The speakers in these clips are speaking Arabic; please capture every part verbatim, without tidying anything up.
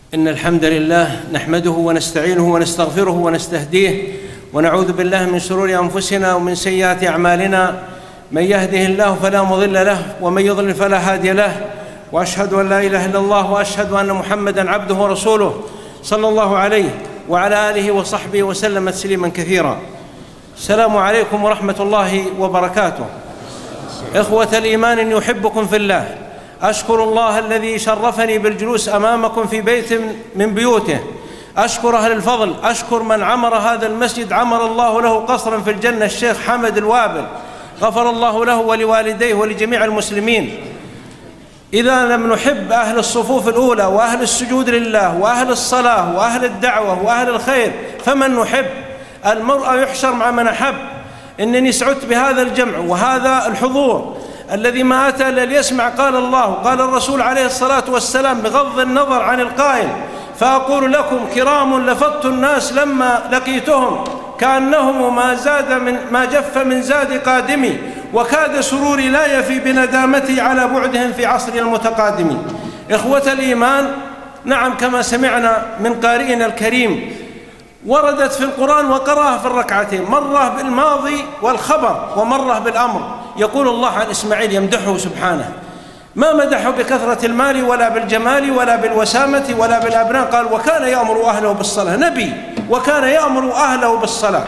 إن الحمد لله نحمده ونستعينه ونستغفره ونستهديه ونعوذ بالله من شرور أنفسنا ومن سيئات أعمالنا. من يهده الله فلا مضل له ومن يضلل فلا هادي له، وأشهد أن لا إله إلا الله وأشهد أن محمدًا عبده ورسوله صلى الله عليه وعلى آله وصحبه وسلم تسليمًا كثيرا. السلام عليكم ورحمة الله وبركاته. إخوة الإيمان، إني أحبكم في الله. أشكر الله الذي شرفني بالجلوس أمامكم في بيت من بيوته. أشكر أهل الفضل، أشكر من عمر هذا المسجد، عمر الله له قصرا في الجنة، الشيخ حمد الوابل، غفر الله له ولوالديه ولجميع المسلمين. إذا لم نحب أهل الصفوف الأولى وأهل السجود لله وأهل الصلاة وأهل الدعوة وأهل الخير فمن نحب؟ المرء يحشر مع من أحب. إنني سعدت بهذا الجمع وهذا الحضور الذي ما أتى إلا ليسمع قال الله قال الرسول عليه الصلاة والسلام، بغض النظر عن القائل. فأقول لكم كرام لفظت الناس لما لقيتهم، كأنهم ما زاد من ما جف من زاد قادمي، وكاد سروري لا يفي بندامتي على بعدهم في عصرنا المتقادم. إخوة الإيمان، نعم كما سمعنا من قارئنا الكريم، وردت في القرآن وقرأها في الركعتين، مرة بالماضي والخبر ومرة بالأمر. يقول الله عن إسماعيل يمدحه سبحانه، ما مدحه بكثرة المال ولا بالجمال ولا بالوسامة ولا بالأبناء، قال وكان يأمر أهله بالصلاة. نبي وكان يأمر أهله بالصلاة.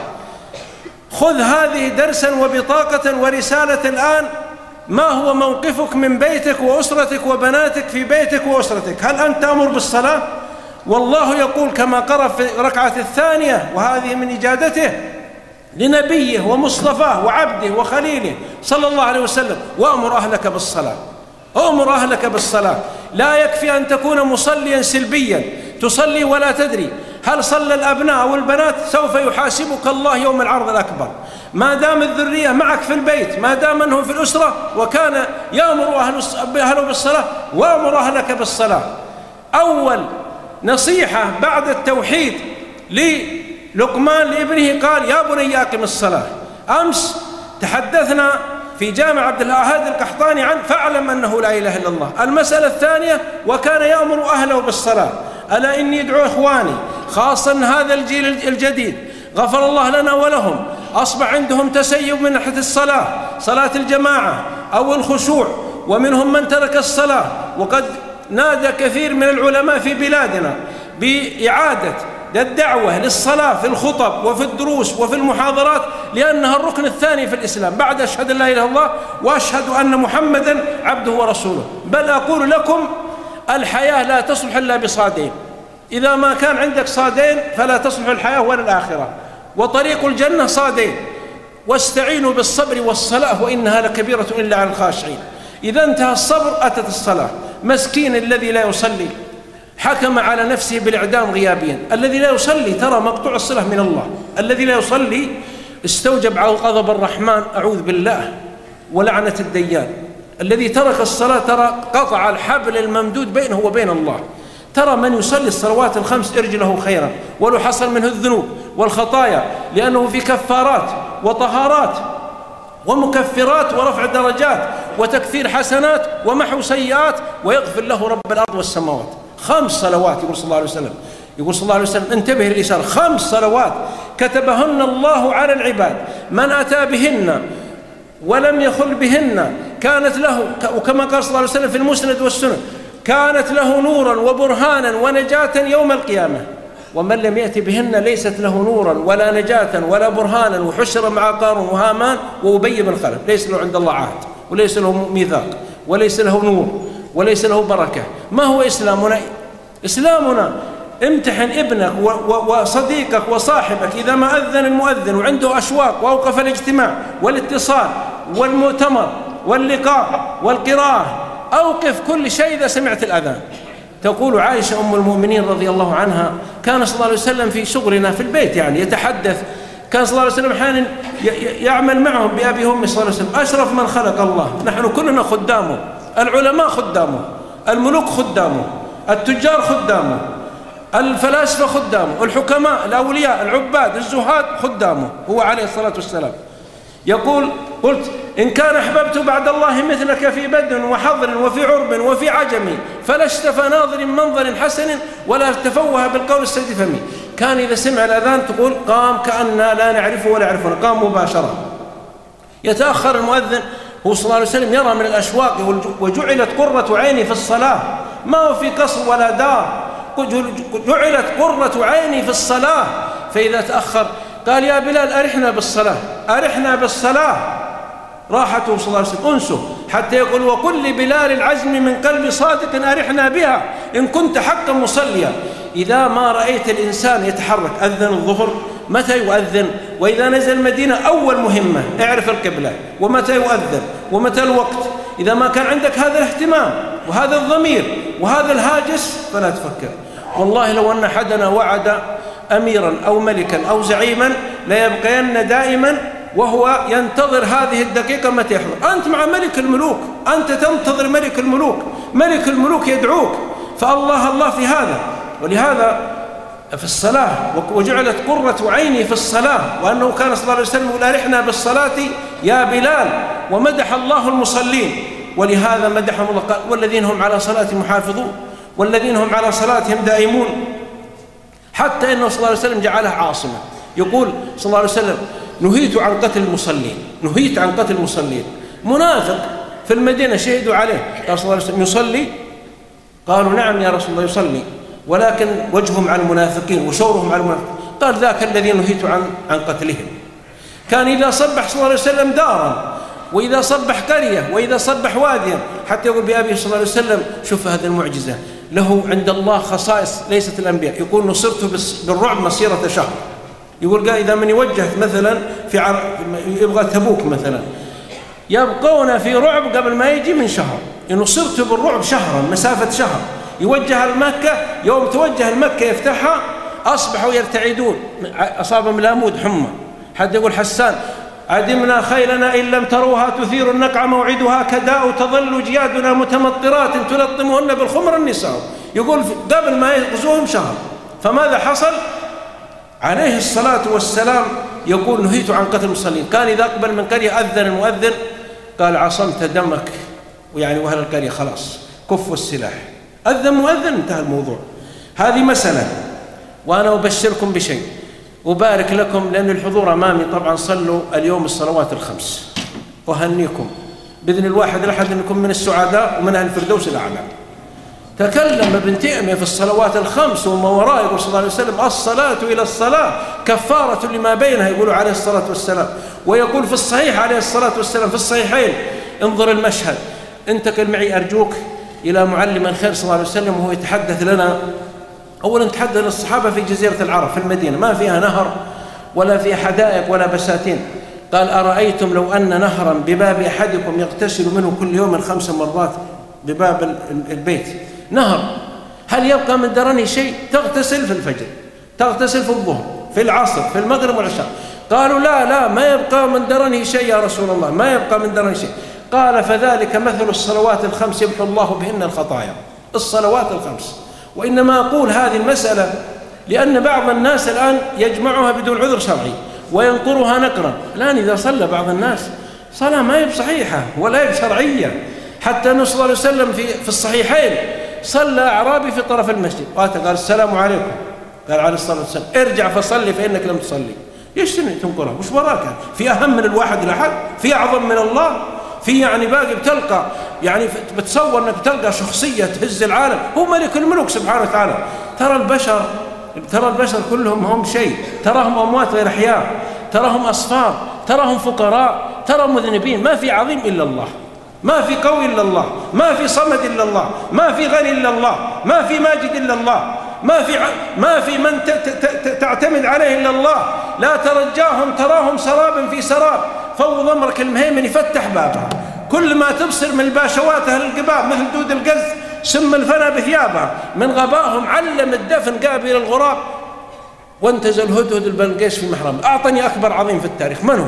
خذ هذه درسا وبطاقة ورسالة الآن. ما هو موقفك من بيتك وأسرتك وبناتك في بيتك وأسرتك؟ هل أنت تأمر بالصلاة؟ والله يقول كما قرأ في الركعة الثانية، وهذه من إجادته لنبيه ومصطفاه وعبده وخليله صلى الله عليه وسلم، وأمر أهلك بالصلاة. أمر أهلك بالصلاة. لا يكفي أن تكون مصليا سلبيا تصلي ولا تدري هل صلى الأبناء أو البنات، سوف يحاسبك الله يوم العرض الأكبر. ما دام الذرية معك في البيت، ما دام أنهم في الأسرة، وكان يأمر أهله بالصلاة، وأمر أهلك بالصلاة. أول نصيحة بعد التوحيد للقمان لابنه قال يا بني أقم الصلاة. أمس تحدثنا في جامع عبد الأحد القحطاني عن فاعلم أنه لا إله إلا الله. المسألة الثانية وكان يأمر أهله بالصلاة. ألا إني أدعو إخواني خاصة هذا الجيل الجديد، غفر الله لنا ولهم، أصبح عندهم تسيب من ناحية الصلاة، صلاة الجماعة أو الخشوع، ومنهم من ترك الصلاة. وقد نادى كثير من العلماء في بلادنا بإعادة الدعوة للصلاة في الخطب وفي الدروس وفي المحاضرات، لأنها الركن الثاني في الإسلام بعد أشهد أن لا إله إلا الله وأشهد أن محمدًا عبده ورسوله. بل أقول لكم الحياة لا تصلح إلا بصادين. إذا ما كان عندك صادين فلا تصلح الحياة ولا الآخرة. وطريق الجنة صادين، واستعينوا بالصبر والصلاة وإنها لكبيرة إلا على الخاشعين. إذا انتهى الصبر أتت الصلاة. مسكين الذي لا يصلي حكم على نفسه بالإعدام غيابيا. الذي لا يصلي ترى مقطوع الصلة من الله. الذي لا يصلي استوجب غضب الرحمن أعوذ بالله ولعنة الديان. الذي ترك الصلاة ترى قطع الحبل الممدود بينه وبين الله. ترى من يصلي الصلوات الخمس ارج له خيرا ولو حصل منه الذنوب والخطايا، لأنه في كفارات وطهارات ومكفرات ورفع درجات وتكثير حسنات ومحو سيئات، ويغفر له رب الأرض والسماوات. خمس صلوات يقول صلى الله عليه وسلم، يقول صلى الله عليه وسلم انتبه للإشارة، خمس صلوات كتبهن الله على العباد، من أتى بهن ولم يخل بهن كانت له، وكما قال صلى الله عليه وسلم في المسند والسنن، كانت له نورا وبرهانا ونجاة يوم القيامة. ومن لم يأتي بهن ليست له نورا ولا نجاة ولا برهانا، وحشر مع قارون وهامان وأبي بن خلف، ليس له عند الله عهد وليس له ميثاق وليس له نور وليس له بركة. ما هو إسلامنا؟ إسلامنا امتحن ابنك وصديقك وصاحبك إذا ما أذن المؤذن وعنده أشواق وأوقف الاجتماع والاتصال والمؤتمر واللقاء والقراءة، أوقف كل شيء إذا سمعت الأذان. تقول عائشة أم المؤمنين رضي الله عنها كان صلى الله عليه وسلم في شغلنا في البيت يعني يتحدث، كان صلى الله عليه وسلم أحيانا يعمل معهم بأبي وأمي صلى الله عليه وسلم. أشرف من خلق الله، نحن كلنا خدامه، العلماء خدامه، الملوك خدامه، التجار خدامه، الفلاسفة خدامه، الحكماء، الأولياء، العباد، الزهاد خدامه هو عليه الصلاة والسلام. يقول قلت إن كان أحببت بعد الله مثلك في بدن وحضر وفي عرب وفي عجم فلا اشتفى ناظر منظر حسن ولا تفوه بالقول السديد فمي. كان إذا سمع الأذان تقول قام كأننا لا نعرفه ولا يعرفنا، قام مباشرة. يتأخر المؤذن هو صلى الله عليه وسلم يرى من الأشواق وجعلت قرة عيني في الصلاة، ما هو في قصر ولا دار، جعلت قرة عيني في الصلاة. فإذا تأخر قال يا بلال أرحنا بالصلاة، أرحنا بالصلاة. راحته صلى الله عليه وسلم أنسه حتى يقول وقل لبلال العزم من قلب صادق أرحنا بها إن كنت حقا مصليا. إذا ما رأيت الإنسان يتحرك، أذن الظهر متى يؤذن، وإذا نزل المدينة أول مهمة اعرف القبلة ومتى يؤذن ومتى الوقت. إذا ما كان عندك هذا الاهتمام وهذا الضمير وهذا الهاجس فلا تفكر. والله لو أن أحدنا وعد أميرا أو ملكا أو زعيما ليبقين دائما وهو ينتظر هذه الدقيقة متى يحضر. أنت مع ملك الملوك، أنت تنتظر ملك الملوك، ملك الملوك يدعوك، فالله الله في هذا. ولهذا في الصلاة وجعلت قرة عيني في الصلاة، وأنه كان صلى الله عليه وسلم يقول أرحنا بالصلاة يا بلال، ومدح الله المصلين. ولهذا مدحهم الله قال والذين هم على صلاتهم محافظون والذين هم على صلاتهم دائمون. حتى أنه صلى الله عليه وسلم جعلها عاصمة. يقول صلى الله عليه وسلم نهيت عن قتل المصلين، نهيت عن قتل المصلين. منافق في المدينة شهدوا عليه، قال صلى الله عليه وسلم يصلي؟ قالوا نعم يا رسول الله يصلي، ولكن وجههم على المنافقين وشورهم على المنافقين. قال ذاك الذي نهيت عن عن قتلهم. كان إذا صبح صلى الله عليه وسلم دارا، وإذا صبح قرية، وإذا صبح واديا، حتى يقول بأبيه صلى الله عليه وسلم شوف هذه المعجزة، له عند الله خصائص ليست الأنبياء. يقول نصرت بالرعب مسيرة شهر. يقول قال إذا من يوجهت مثلا في عر... يبغى تبوك مثلا، يبقون في رعب قبل ما يجي من شهر. نصرت بالرعب شهرا، مسافة شهر. يوجه المكة، يوم توجه المكة يفتحها أصبحوا يرتعدون، أصابهم الأمود حمى. حد يقول حسان عدمنا خيلنا إن لم تروها تثير النقع موعدها كداء تظل جيادنا متمطرات تلطمهن بالخمر النساء. يقول قبل ما يغزوهم شهر. فماذا حصل؟ عليه الصلاة والسلام يقول نهيت عن قتل المصلين. كان إذا أقبل من قرية أذن المؤذن قال عصمت دمك، ويعني وأهل القرية خلاص كفوا السلاح. أذن مؤذن انتهى الموضوع. هذه مسألة. وأنا أبشركم بشيء، أبارك لكم لأن الحضور أمامي طبعا. صلوا اليوم الصلوات الخمس، وهنيكم بإذن الواحد الأحد أنكم من السعداء ومن أهل الفردوس الأعلى. تكلم ابن تيمية في الصلوات الخمس وما وراء، يقول صلى الله عليه وسلم الصلاة إلى الصلاة كفارة لما بينها، يقول عليه الصلاة والسلام. ويقول في الصحيح عليه الصلاة والسلام في الصحيحين انظر المشهد، انتقل معي أرجوك إلى معلم الخير صلى الله عليه وسلم وهو يتحدث لنا. أولا تحدث للصحابة في جزيرة العرب في المدينة، ما فيها نهر ولا فيها حدائق ولا بساتين. قال أرأيتم لو أن نهرا بباب أحدكم يغتسل منه كل يوم خمس مرات، بباب البيت نهر، هل يبقى من درنه شيء؟ تغتسل في الفجر، تغتسل في الظهر، في العصر، في المغرب والعشاء. قالوا لا لا ما يبقى من درنه شيء يا رسول الله، ما يبقى من درنه شيء. قال فذلك مثل الصلوات الخمس يمحو الله بهن الخطايا. الصلوات الخمس. وإنما أقول هذه المسألة لأن بعض الناس الآن يجمعها بدون عذر شرعي وينقرها نقرا. الآن إذا صلى بعض الناس صلاة ما هي بصحيحة ولا هي بشرعية. حتى النبي صلى الله عليه وسلم في في الصحيحين صلى أعرابي في طرف المسجد، قال السلام عليكم، قال عليه الصلاة والسلام ارجع فصلي فإنك لم تصلي. ايش تنقرها؟ وش وراك؟ في أهم من الواحد الأحد؟ في أعظم من الله؟ في يعني باقي بتلقى يعني بتصور انك بتلقى شخصيه تهز العالم، هو ملك الملوك سبحانه وتعالى. ترى البشر ترى البشر كلهم هم شيء، تراهم اموات غير احياء، تراهم اصفار، تراهم فقراء، تراهم مذنبين. ما في عظيم الا الله، ما في قوي الا الله، ما في صمد الا الله، ما في غني الا الله، ما في ماجد الا الله، ما في ما في من تعتمد عليه الا الله. لا ترجاهم تراهم سرابا في سراب، فوض امرك المهيمن يفتح بابها. كل ما تبصر من الباشوات اهل القباب مثل دود القز سم الفنا بثيابها. من غباهم علم الدفن قابل الغراب وانتزل الهدهد البلقيس في محرم. اعطني اكبر عظيم في التاريخ من هو؟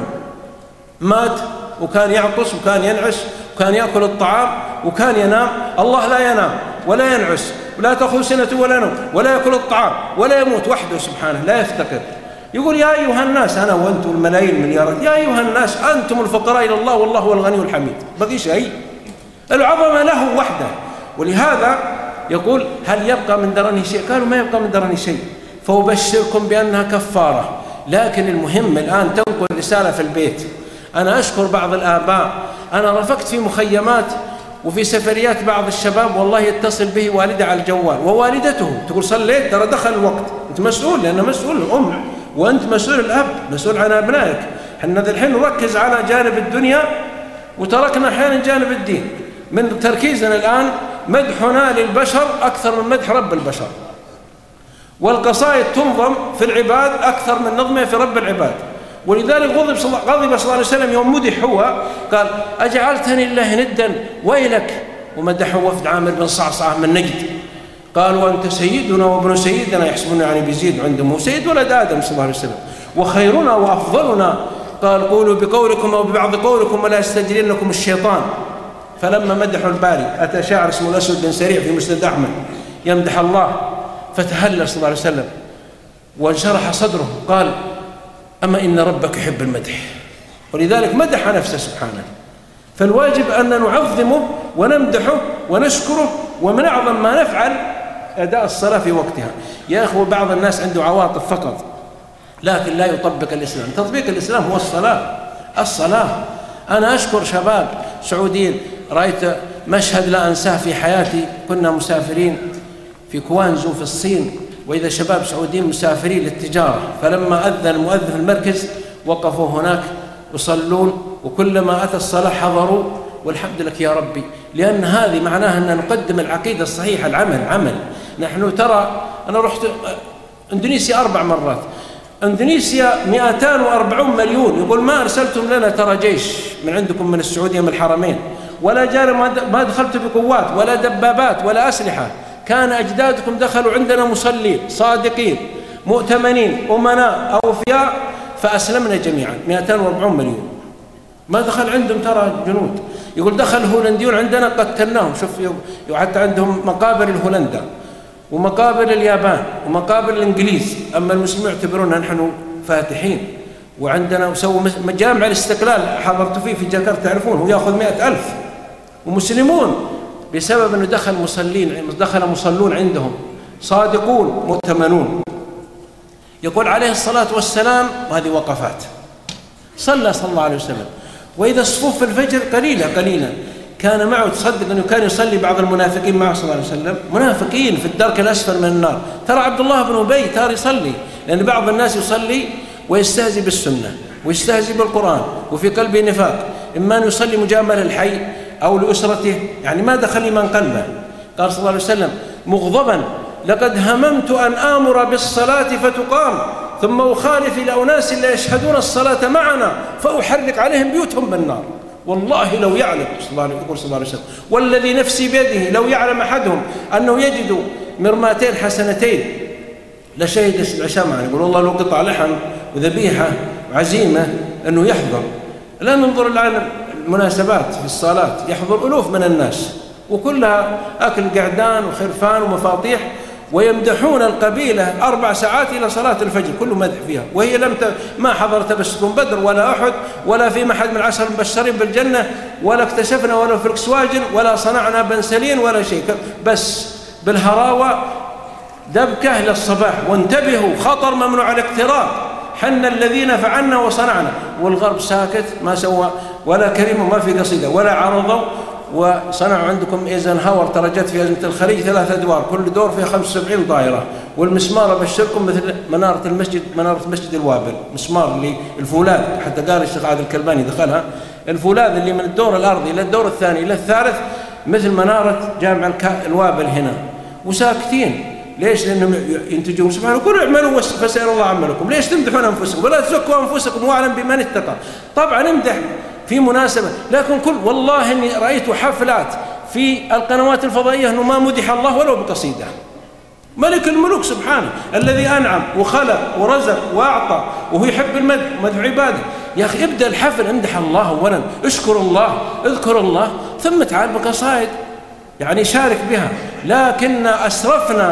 مات وكان يعطس وكان ينعس وكان ياكل الطعام وكان ينام. الله لا ينام ولا ينعس ولا تأخذ سنة ولا نوم ولا يأكل الطعام ولا يموت وحده سبحانه، لا يفتقر. يقول يا أيها الناس، أنا وأنتم الملايين المليارات، يا أيها الناس أنتم الفقراء إلى الله والله هو الغني الحميد. بقي شيء؟ العظمة له وحده. ولهذا يقول هل يبقى من درنه شيء؟ قالوا ما يبقى من درنه شيء، فأبشركم بأنها كفارة. لكن المهم الآن تنقل رسالة في البيت. أنا أشكر بعض الآباء، أنا رفقت في مخيمات وفي سفريات بعض الشباب والله يتصل به والده على الجوال ووالدته تقول صليت، ترى دخل الوقت، أنت مسؤول، لأنه مسؤول الأم وأنت مسؤول الأب، مسؤول عن أبنائك. حنا الحين نركز على جانب الدنيا وتركنا أحيانا جانب الدين. من تركيزنا الآن مدحنا للبشر أكثر من مدح رب البشر، والقصائد تنظم في العباد أكثر من نظمه في رب العباد. ولذلك غضب صلى الله عليه وسلم يوم مدح هو، قال أجعلتني الله ندا ويلك، ومدحه وفد عامر بن صعصعة من نجد، قال وأنت سيدنا وابن سيدنا، يحسبون يعني بيزيد عندهم سيد ولد آدم صلى الله عليه وسلم، وخيرنا وأفضلنا، قال قولوا بقولكم أو ببعض قولكم ولا يستجرنكم الشيطان. فلما مدحوا الباري أتى شاعر اسمه الأسود بن سريع في مسند أحمد يمدح الله، فتهلل صلى الله عليه وسلم وانشرح صدره، قال أما إن ربك يحب المدح، ولذلك مدح نفسه سبحانه. فالواجب أن نعظمه ونمدحه ونشكره، ومن أعظم ما نفعل أداء الصلاة في وقتها. يا أخوة بعض الناس عنده عواطف فقط لكن لا يطبق الإسلام. تطبيق الإسلام هو الصلاة. الصلاة. أنا أشكر شباب سعوديين، رأيت مشهد لا أنساه في حياتي، كنا مسافرين في كوانزو في الصين، وإذا شباب سعوديين مسافرين للتجارة، فلما أذن المؤذن في المركز وقفوا هناك يصلون، وكلما أتى الصلاة حضروا، والحمد لك يا ربي، لأن هذه معناها أن نقدم العقيدة الصحيحة. العمل عمل. نحن ترى أنا رحت إندونيسيا أربع مرات، إندونيسيا مئتان وأربعون مليون، يقول ما أرسلتم لنا ترى جيش من عندكم من السعودية من الحرمين، ولا جاء ما دخلت بقوات ولا دبابات ولا أسلحة، كان أجدادكم دخلوا عندنا مصلين صادقين مؤتمنين أمناء أوفياء فأسلمنا جميعا. مئتان وأربعون مليون ما دخل عندهم ترى جنود. يقول دخل هولنديون عندنا قتلناهم. شوف حتى عندهم مقابر الهولندا ومقابر اليابان ومقابر الإنجليز، أما المسلمين يعتبروننا نحن فاتحين. وعندنا وسووا مجامع الاستقلال حضرت فيه في جاكرتا تعرفون، هو يأخذ مئة ألف، ومسلمون بسبب أنه دخل مصلين، دخل مصلون عندهم صادقون مؤتمنون. يقول عليه الصلاة والسلام، وهذه وقفات، صلى صلى الله عليه وسلم، وإذا الصفوف في الفجر قليلة قليلا كان معه، تصدق أنه كان يصلي بعض المنافقين معه صلى الله عليه وسلم، منافقين في الدرك الأسفل من النار. ترى عبد الله بن أبي ترى يصلي، لأن بعض الناس يصلي ويستهزئ بالسنة ويستهزئ بالقرآن وفي قلبه نفاق، إما أن يصلي مجاملة للحي أو لأسرته، يعني ما دخل إيمان قلبه. قال صلى الله عليه وسلم مغضبا لقد هممت أن آمر بالصلاة فتقام ثم أخالف إلى أناس لا يشهدون الصلاة معنا فأحرق عليهم بيوتهم بالنار. والله لو يعلم يقول صلى الله عليه وسلم والذي نفسي بيده لو يعلم أحدهم أنه يجد مرماتين حسنتين لشهد العشاء معنا. يقول والله لو قطع لحم وذبيحة وعزيمة أنه يحضر. لا ننظر الآن المناسبات في الصلاة يحضر ألوف من الناس وكلها أكل قعدان وخرفان ومفاطيح، ويمدحون القبيلة أربع ساعات إلى صلاة الفجر كله مدح فيها، وهي لم ت... ما حضرت بس بدر ولا أحد ولا في محد من العشر المبشرين بالجنة ولا اكتشفنا ولا فولكس واجن ولا صنعنا بنسلين ولا شيء، بس بالهراوة دبكة للصباح. وانتبهوا خطر ممنوع الاقتراب، حنا الذين فعلنا وصنعنا، والغرب ساكت ما سوى ولا كلمة، ما في قصيدة ولا عرضوا. وصنعوا عندكم ايزنهاور ترى جت في أزمة الخليج ثلاث أدوار كل دور فيها خمسة وسبعين طائرة، والمسمار أبشركم مثل منارة المسجد، منارة مسجد الوابل، مسمار اللي الفولاذ، حتى قال الشيخ عادل الكلباني دخلها، الفولاذ اللي من الدور الأرضي إلى الدور الثاني إلى الثالث مثل منارة جامع الوابل هنا. وساكتين ليش؟ لأنهم ينتجون سبحانه كل اعملوا فسيرى الله عملكم. ليش تمدحون أنفسكم ولا تزكوا أنفسكم واعلم بمن اتقى؟ طبعا امدح في مناسبة، لكن كل والله إني رأيت حفلات في القنوات الفضائية أنه ما مدح الله ولو بقصيدة. ملك الملوك سبحانه الذي أنعم وخلق ورزق وأعطى وهو يحب المدح ومدح عباده. يا أخي ابدأ الحفل امدح الله أولا، اشكر الله، اذكر الله، ثم تعال بقصائد يعني شارك بها. لكن أسرفنا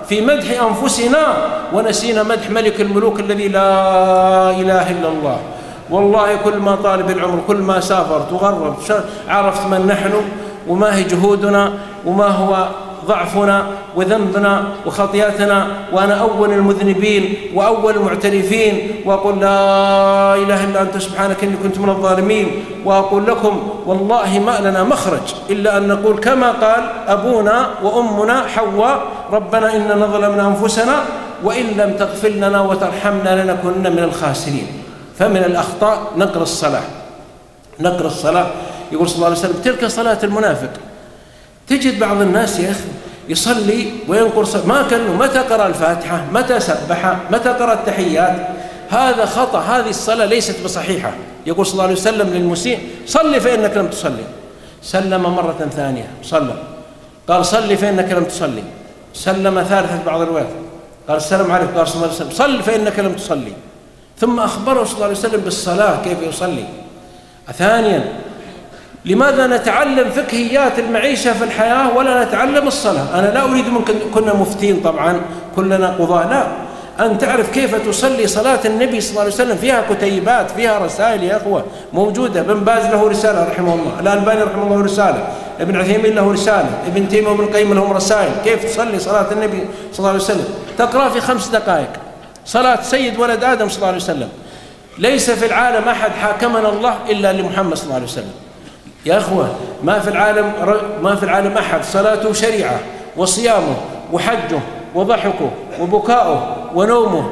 في مدح أنفسنا ونسينا مدح ملك الملوك الذي لا إله إلا الله. والله كل ما طالب العمر، كل ما سافرت وغربت، عرفت من نحن وما هي جهودنا وما هو ضعفنا وذنبنا وخطياتنا، وأنا أول المذنبين وأول المعترفين، وأقول لا إله إلا أنت سبحانك إني كنت من الظالمين. وأقول لكم والله ما لنا مخرج إلا أن نقول كما قال أبونا وأمنا حواء: ربنا إننا ظلمنا أنفسنا وإن لم تغفر لنا وترحمنا لنكونن من الخاسرين. فمن الأخطاء نقر الصلاة. نقر الصلاة يقول صلى الله عليه وسلم: تلك صلاة المنافق. تجد بعض الناس يا أخي يصلي وينقر صلاة، ما كان متى قرأ الفاتحة، متى سبح، متى قرأ التحيات. هذا خطأ، هذه الصلاة ليست بصحيحة. يقول صلى الله عليه وسلم للمسيء: صلي فإنك لم تصلي. سلم مرة ثانية صلى، قال: صلي فإنك لم تصلي. سلم ثالثة بعض الروايات، قال: السلام عليكم. قال صلى الله عليه وسلم: صل فإنك لم تصلي. ثم أخبره صلى الله عليه وسلم بالصلاة كيف يصلي. ثانيا، لماذا نتعلم فقهيات المعيشة في الحياة ولا نتعلم الصلاة؟ أنا لا أريد منكم كنا مفتين طبعا كلنا قضاة، لا، أن تعرف كيف تصلي صلاة النبي صلى الله عليه وسلم. فيها كتيبات، فيها رسائل يا أخوة موجودة. ابن باز له رسالة رحمه الله، الألباني رحمه الله رسالة، ابن عثيمين له رسالة، ابن تيمية وابن القيم لهم رسائل كيف تصلي صلاة النبي صلى الله عليه وسلم. تقرأ في خمس دقائق صلاة سيد ولد آدم صلى الله عليه وسلم. ليس في العالم أحد حاكمنا الله إلا لمحمد صلى الله عليه وسلم. يا أخوة، ما في العالم ما في العالم أحد صلاته شريعة وصيامه وحجه وضحكه وبكاؤه ونومه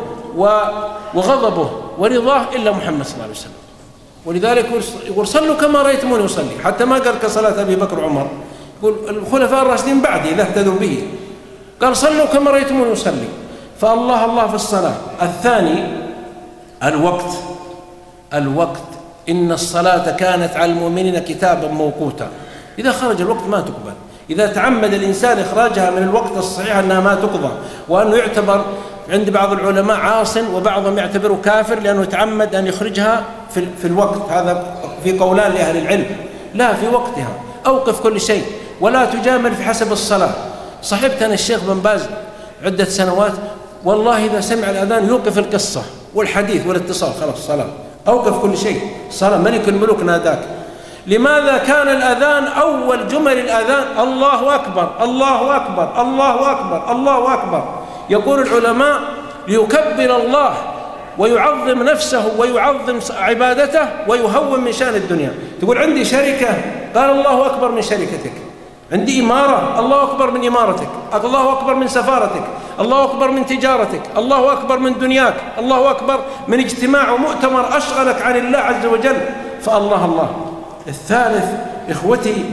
وغضبه ورضاه إلا محمد صلى الله عليه وسلم. ولذلك يقول: صلوا كما رأيتموني أصلي. حتى ما قال كصلاة أبي بكر وعمر، يقول الخلفاء الراشدين بعدي إذا اهتدوا به، قال: صلوا كما رأيتموني أصلي. فالله الله في الصلاة. الثاني الوقت. الوقت إن الصلاة كانت على المؤمنين كتابا موقوتا. إذا خرج الوقت ما تقبل. إذا تعمد الإنسان إخراجها من الوقت الصحيح أنها ما تقضى، وأنه يعتبر عند بعض العلماء عاص وبعضهم يعتبره كافر لأنه تعمد أن يخرجها في, في الوقت. هذا في قولان لأهل العلم. لا، في وقتها. أوقف كل شيء ولا تجامل في حسب الصلاة. صحبتنا الشيخ بن باز عدة سنوات، والله إذا سمع الأذان يوقف القصة والحديث والاتصال، خلاص صلاة. أوقف كل شيء، صلاة. ملك الملوك ناداك. لماذا كان الأذان أول جمل الأذان الله أكبر الله أكبر الله أكبر الله أكبر؟ يقول العلماء: ليكبر الله ويعظم نفسه ويعظم عبادته ويهون من شأن الدنيا. تقول عندي شركة، قال الله أكبر من شركتك. عندي إمارة، الله أكبر من إمارتك. الله أكبر من سفارتك. الله أكبر من تجارتك. الله أكبر من دنياك. الله أكبر من اجتماع ومؤتمر أشغلك عن الله عز وجل. فالله الله. الثالث إخوتي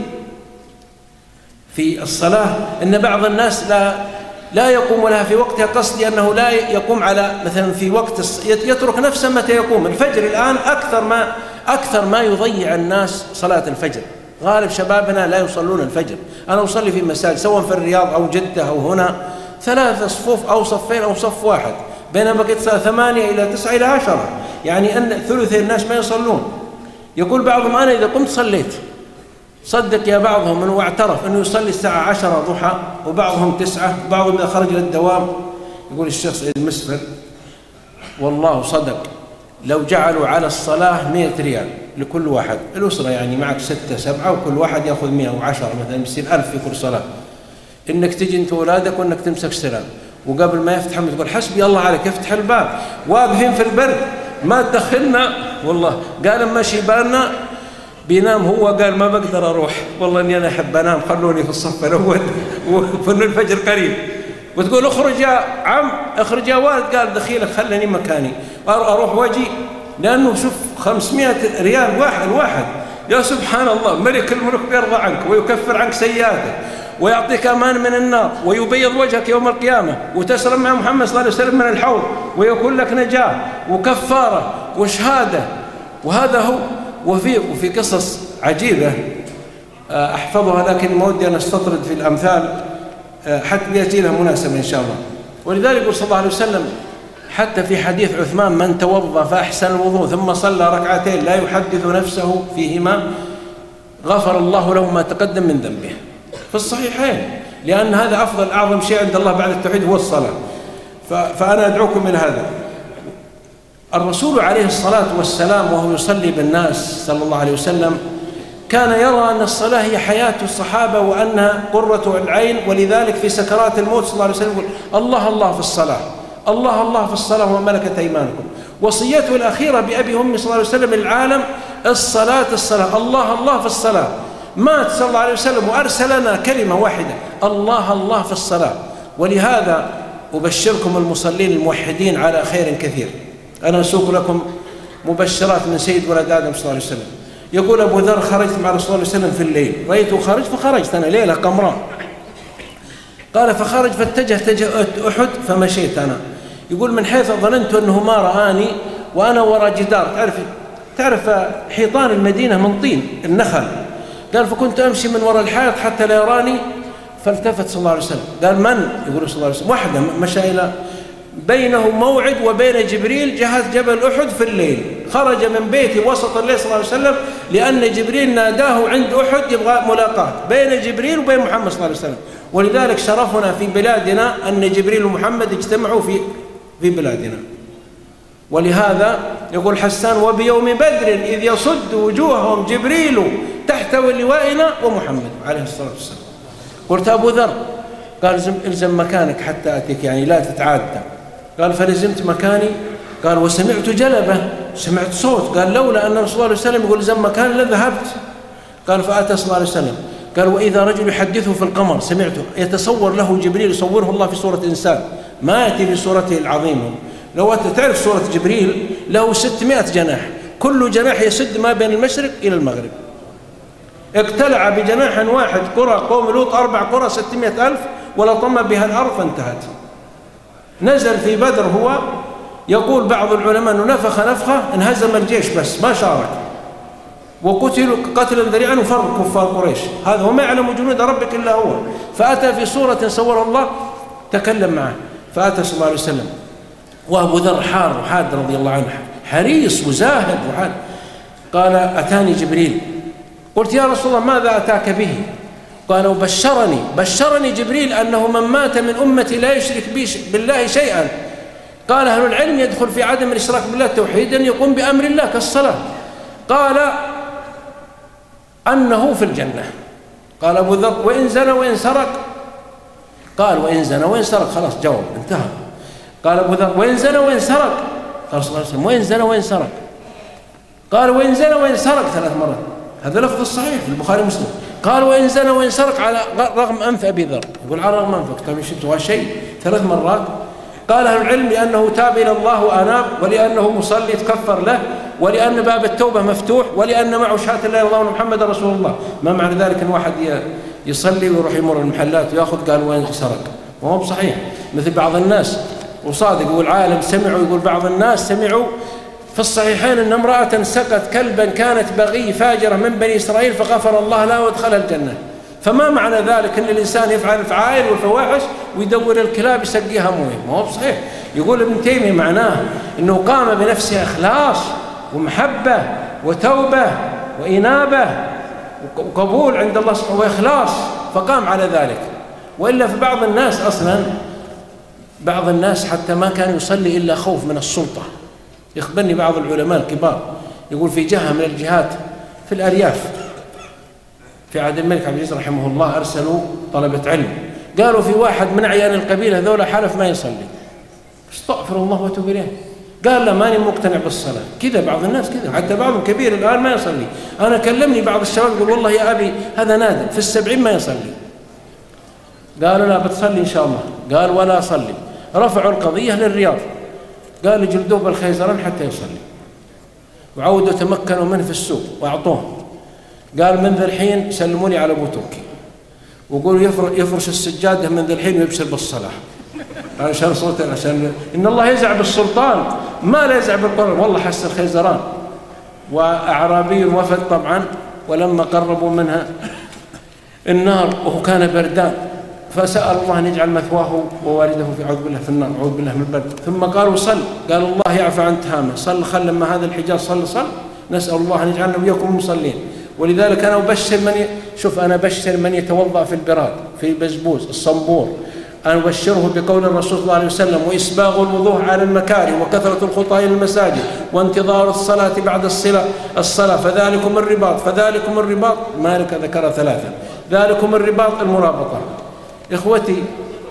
في الصلاة أن بعض الناس لا لا يقوم لها في وقتها. قصدي أنه لا يقوم على مثلا في وقت، يترك نفسه متى يقوم. الفجر الآن أكثر ما أكثر ما يضيع الناس صلاة الفجر. غالب شبابنا لا يصلون الفجر. أنا أصلي في مساجد سواء في الرياض أو جدة أو هنا ثلاثة صفوف أو صفين أو صف واحد، بينما بقيت ثمانية إلى تسعة إلى عشرة، يعني أن ثلث الناس ما يصلون. يقول بعضهم: أنا إذا قمت صليت. صدق يا بعضهم أنه اعترف أنه يصلي الساعة عشرة ضحى، وبعضهم تسعة، وبعضهم إذا خرج للدوام. يقول الشيخ سعيد المسفر: والله صدق، لو جعلوا على الصلاة مئة ريال لكل واحد، الأسرة يعني معك ستة سبعة وكل واحد يأخذ مئة وعشرة مثلا، يصير ألف في كل صلاة. إنك تجي أنت وأولادك وإنك تمسك سلام، وقبل ما يفتح تقول حسبي الله عليك، افتح الباب، واقفين في البرد ما تدخلنا. والله قال اما شيباننا بينام هو، قال ما بقدر أروح، والله إني أنا أحب أنام، خلوني في الصف الأول وفن الفجر قريب. وتقول اخرج يا عم، اخرج يا والد، قال دخيلك خلني مكاني أروح واجي، لأنه شوف خمسمائة ريال واحد الواحد. يا سبحان الله، ملك الملوك بيرضى عنك ويكفر عنك سيئاتك ويعطيك أمان من النار ويبيض وجهك يوم القيامة، وتشرب مع محمد صلى الله عليه وسلم من الحوض ويكون لك نجاة وكفارة وشهادة. وهذا هو. وفي وفي قصص عجيبة أحفظها، لكن ما ودي أن أستطرد في الأمثال حتى يأتي لها مناسبة إن شاء الله. ولذلك صلى الله عليه وسلم حتى في حديث عثمان: من توضأ فأحسن الوضوء ثم صلى ركعتين لا يحدث نفسه فيهما غفر الله له ما تقدم من ذنبه. في الصحيحين لأن هذا أفضل أعظم شيء عند الله بعد التوحيد هو الصلاة. فأنا أدعوكم إلى هذا. الرسول عليه الصلاة والسلام وهو يصلي بالناس صلى الله عليه وسلم كان يرى أن الصلاة هي حياة الصحابة وأنها قرة العين، ولذلك في سكرات الموت صلى الله عليه وسلم يقول الله الله في الصلاة، الله الله في الصلاة وما ملكت أيمانكم. وصيته الأخيرة بأبي وأمي صلى الله عليه وسلم للعالم الصلاة الصلاة، الله الله في الصلاة. مات صلى الله عليه وسلم وأرسل لنا كلمة واحدة، الله الله في الصلاة. ولهذا أبشركم المصلين الموحدين على خير كثير. أنا أسوق لكم مبشرات من سيد ولد آدم صلى الله عليه وسلم. يقول أبو ذر خرجت مع رسول الله صلى الله عليه وسلم في الليل، رأيته خرج فخرجت أنا ليلة قمراء. قال فخرج فاتجه اتجاه أحد فمشيت أنا. يقول من حيث ظننت أنه ما رآني وأنا وراء جدار، تعرف تعرف حيطان المدينة من طين النخل. قال فكنت أمشي من وراء الحائط حتى لا يراني، فالتفت صلى الله عليه وسلم قال من؟ يقول صلى الله عليه وسلم واحدة مشى إلى بينه موعد وبين جبريل جهة جبل أحد في الليل. خرج من بيته وسط الليل صلى الله عليه وسلم لأن جبريل ناداه عند أحد يبغى ملاقاة بين جبريل وبين محمد صلى الله عليه وسلم. ولذلك شرفنا في بلادنا أن جبريل ومحمد اجتمعوا في في بلادنا. ولهذا يقول حسان وبيوم بدر إذ يصد وجوههم جبريل تحت لوائنا ومحمد عليه الصلاة والسلام. قلت أبو ذر قال الزم مكانك حتى أتيك، يعني لا تتعدى. قال فلزمت مكاني. قال وسمعت جلبة، سمعت صوت. قال لولا أن رسول الله عليه وسلم يقول زم مكاني لذهبت. قال فأتى صلى الله عليه وسلم قال وإذا رجل يحدثه في القمر سمعته يتصور له جبريل، يصوره الله في صورة إنسان ما يأتي في صورته العظيمة. لو أنت تعرف صورة جبريل له ستمائة جناح، كل جناح يسد ما بين المشرق إلى المغرب. اقتلع بجناح واحد قرى قوم لوط أربع قرى ستمائة ألف ولطم بها الأرض فانتهت. نزل في بدر هو يقول بعض العلماء أنه نفخ نفخة انهزم الجيش بس ما شارك، وقتلوا قتلا ذريعا وفر كفار قريش. هذا وما يعلم جنود ربك إلا هو. فأتى في صورة صور الله تكلم معه. فأتى صلى الله عليه وسلم وأبو ذر حار وحاد رضي الله عنه حريص وزاهد وحاد. قال أتاني جبريل. قلت يا رسول الله ماذا أتاك به؟ قال وبشرني بشرني جبريل أنه من مات من أمتي لا يشرك بالله شيئا. قال أهل العلم يدخل في عدم الإشراك بالله توحيدا يقوم بأمر الله كالصلاة. قال أنه في الجنة. قال أبو ذر وإن زنى وإن سرق؟ قال وإن زنى وإن سرق خلاص جواب انتهى. قال أبو ذر وإن زنى وإن سرق؟ قال صلى الله عليه وسلم وإن زنى وإن سرق؟ قال وإن زنى وإن سرق ثلاث مرات. هذا لفظ الصحيح في البخاري ومسلم. قال وإن زنى وإن سرق على رغم أنف أبي ذر. يقول على رغم أنفك طيب شفتوا شيء ثلاث مرات. قال أهل العلم لأنه تاب إلى الله وأناب، ولأنه مصلي تكفر له، ولأن باب التوبة مفتوح، ولأن معه شهادة لا إله إلا الله محمد رسول الله. ما معنى ذلك أن واحد يصلي ويروح يمر المحلات ويأخذ قال وين سرق؟ وهو بصحيح مثل بعض الناس وصادق يقول عالم سمعوا، يقول بعض الناس سمعوا في الصحيحين أن امرأة سقت كلبا كانت بغي فاجرة من بني إسرائيل فغفر الله لها وادخلها الجنة. فما معنى ذلك أن الإنسان يفعل الفعائل والفواحش ويدور الكلاب يسقيها مويه؟ ما هو بصحيح. يقول ابن تيمية معناه أنه قام بنفسه إخلاص ومحبة وتوبة وإنابة وقبول عند الله سبحانه وإخلاص فقام على ذلك. وإلا في بعض الناس أصلا بعض الناس حتى ما كان يصلي إلا خوف من السلطة. يخبرني بعض العلماء الكبار يقول في جهة من الجهات في الأرياف في عهد الملك عبد العزيز رحمه الله أرسلوا طلبة علم، قالوا في واحد من أعيان القبيلة هذول حلف ما يصلي، استغفر الله واتوب إليه. قال لا ماني مقتنع بالصلاة. كذا بعض الناس كذا، حتى بعضهم كبير الآن ما يصلي. أنا كلمني بعض الشباب يقول والله يا أبي هذا نادر في السبعين ما يصلي. قالوا لا بتصلي إن شاء الله. قال ولا أصلي. رفعوا القضية للرياض، قالوا جلدوه بالخيزران حتى يصلي، وعودوا تمكنوا منه في السوق وأعطوه. قال من ذا الحين سلموني على أبو تركي وقولوا يفرش السجادة من ذا الحين ويبشر بالصلاة عشان صوته، عشان إن الله يزع بالسلطان ما لا يزع بالقرآن. والله حس الخيزران. وأعرابي وفد طبعا، ولما قربوا منها النار وهو كان بردان فسأل الله أن يجعل مثواه ووالده في عوذ بالله في النار، عوذ بالله من البرد. ثم قالوا صل، قال الله يعفى عن تهامه، صل خل لما هذا الحجاز صل صل، نسأل الله أن يجعلنا وإياكم مصلين. ولذلك أنا أبشر من ي... شوف أنا أبشر من يتوضأ في البراد، في البزبوز، الصنبور، أنا أبشره بقول الرسول صلى الله عليه وسلم: وإسباغ الوضوء على المكاره وكثرة الخطى إلى المساجد وانتظار الصلاة بعد الصلاة فذلكم الرباط فذلكم الرباط. مالك ذكر ثلاثة. ذلكم الرباط المرابطة. إخوتي،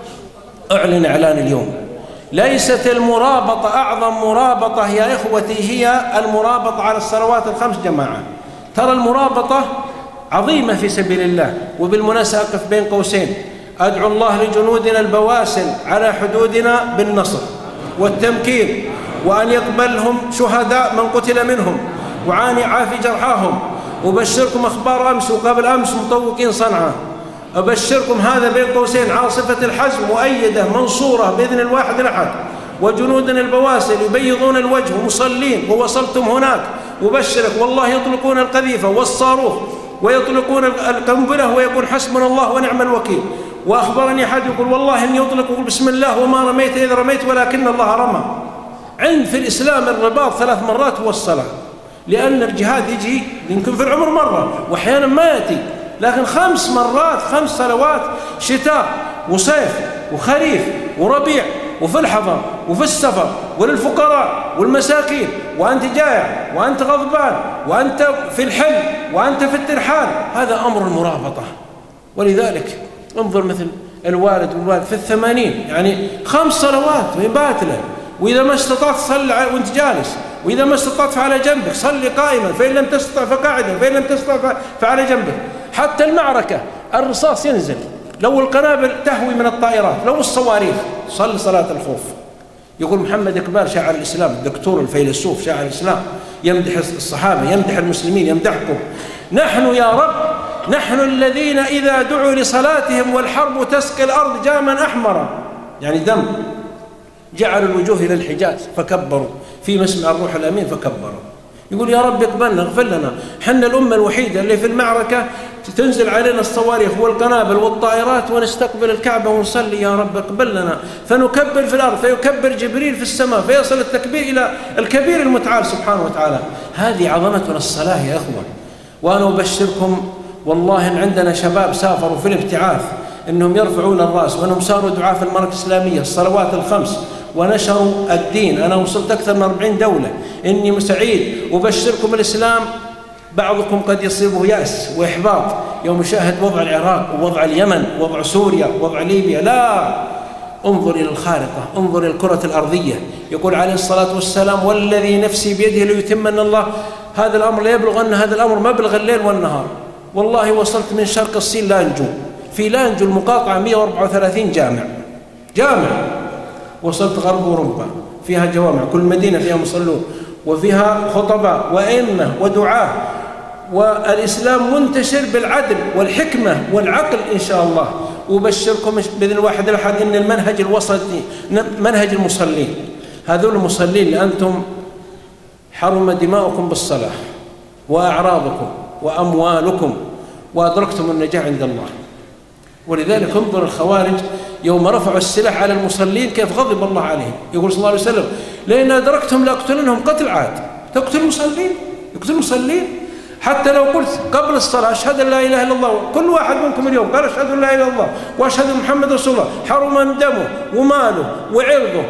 أعلن إعلان اليوم: ليست المرابطة أعظم مرابطة يا إخوتي هي المرابطة على الصلوات الخمس جماعة. ترى المرابطة عظيمة في سبيل الله. وبالمناسبة أقف بين قوسين: أدعو الله لجنودنا البواسل على حدودنا بالنصر والتمكين، وأن يقبلهم شهداء من قتل منهم وعان عافي جرحاهم. أبشركم أخبار أمس وقبل أمس مطوقين صنعاء. أبشركم هذا بين قوسين: عاصفة الحزم مؤيدة منصورة بإذن الواحد الأحد، وجنودنا البواسل يبيضون الوجه ومصلين، ووصلتم هناك. أبشرك والله يطلقون القذيفة والصاروخ ويطلقون القنبلة ويقول حسبنا الله ونعم الوكيل. وأخبرني أحد يقول والله إن يطلق يقول بسم الله وما رميت إذ رميت ولكن الله رمى. عند في الإسلام الرباط ثلاث مرات هو الصلاة، لأن الجهاد يجي يمكن في العمر مرة وأحيانا ما يأتي، لكن خمس مرات، خمس صلوات، شتاء وصيف وخريف وربيع وفي الحضر وفي السفر وللفقراء والمساكين، وأنت جائع وأنت غضبان وأنت في الحل وأنت في الترحال. هذا أمر المرابطة. ولذلك انظر مثل الوالد والوالد في الثمانين، يعني خمس صلوات وهي باتلة، وإذا ما استطعت صلي وأنت جالس، وإذا ما استطعت فعلى جنبك، صلي قائما، فإن لم تستطع فقاعدا، فإن لم تستطع فعلى جنبك. حتى المعركة الرصاص ينزل، لو القنابل تهوي من الطائرات، لو الصواريخ، صل صلاة الخوف. يقول محمد إقبال شاعر الإسلام، الدكتور الفيلسوف شاعر الإسلام، يمدح الصحابة، يمدح المسلمين، يمدحكم: نحن يا رب، نحن الذين إذا دعوا لصلاتهم والحرب تسقي الأرض جاما أحمرا، يعني دم، جعلوا الوجوه إلى الحجاز فكبروا في مسمع الروح الأمين فكبروا. يقول يا رب اقبلنا، اغفر لنا، حنا الأمة الوحيدة اللي في المعركة تنزل علينا الصواريخ والقنابل والطائرات ونستقبل الكعبة ونصلي، يا رب اقبل لنا، فنكبر في الأرض فيكبر جبريل في السماء فيصل التكبير إلى الكبير المتعال سبحانه وتعالى. هذه عظمتنا الصلاة يا أخوة. وأنا أبشركم والله إن عندنا شباب سافروا في الابتعاث إنهم يرفعون الرأس، وأنهم صاروا دعاة في المملكة الإسلامية، الصلوات الخمس، ونشروا الدين. أنا وصلت أكثر من أربعين دولة، إني سعيد. أبشركم الإسلام بعضكم قد يصيبه يأس وإحباط يوم يشاهد وضع العراق ووضع اليمن ووضع سوريا ووضع ليبيا. لا، انظر إلى الخارطة، انظر إلى الكرة الأرضية. يقول عليه الصلاة والسلام: والذي نفسي بيده ليتمن الله هذا الأمر، لا يبلغ أن هذا الأمر مبلغ الليل والنهار. والله وصلت من شرق الصين لانجو، في لانجو المقاطعة مئة وأربعة وثلاثين جامع جامع وصلت غرب أوروبا فيها جوامع، كل مدينة فيها مصلون وفيها خطباء وأئمة ودعاة، والإسلام منتشر بالعدل والحكمة والعقل إن شاء الله. وبشركم بإذن الواحد الأحد إن المنهج الوسطي، منهج المصلين، هذول المصلين اللي أنتم حرم دماؤكم بالصلاة وأعراضكم وأموالكم وأدركتم النجاة عند الله. ولذلك انظر الخوارج يوم رفعوا السلاح على المصلين كيف غضب الله عليهم. يقول صلى الله عليه وسلم: لئن أدركتهم لأقتلنهم قتل عاد. تقتل المصلين، يقتل المصلين. حتى لو قلت قبل الصلاة أشهد أن لا إله إلا الله، كل واحد منكم اليوم قال أشهد أن لا إله إلا الله وأشهد أن محمد رسول الله، حرم دمه وماله وعرضه،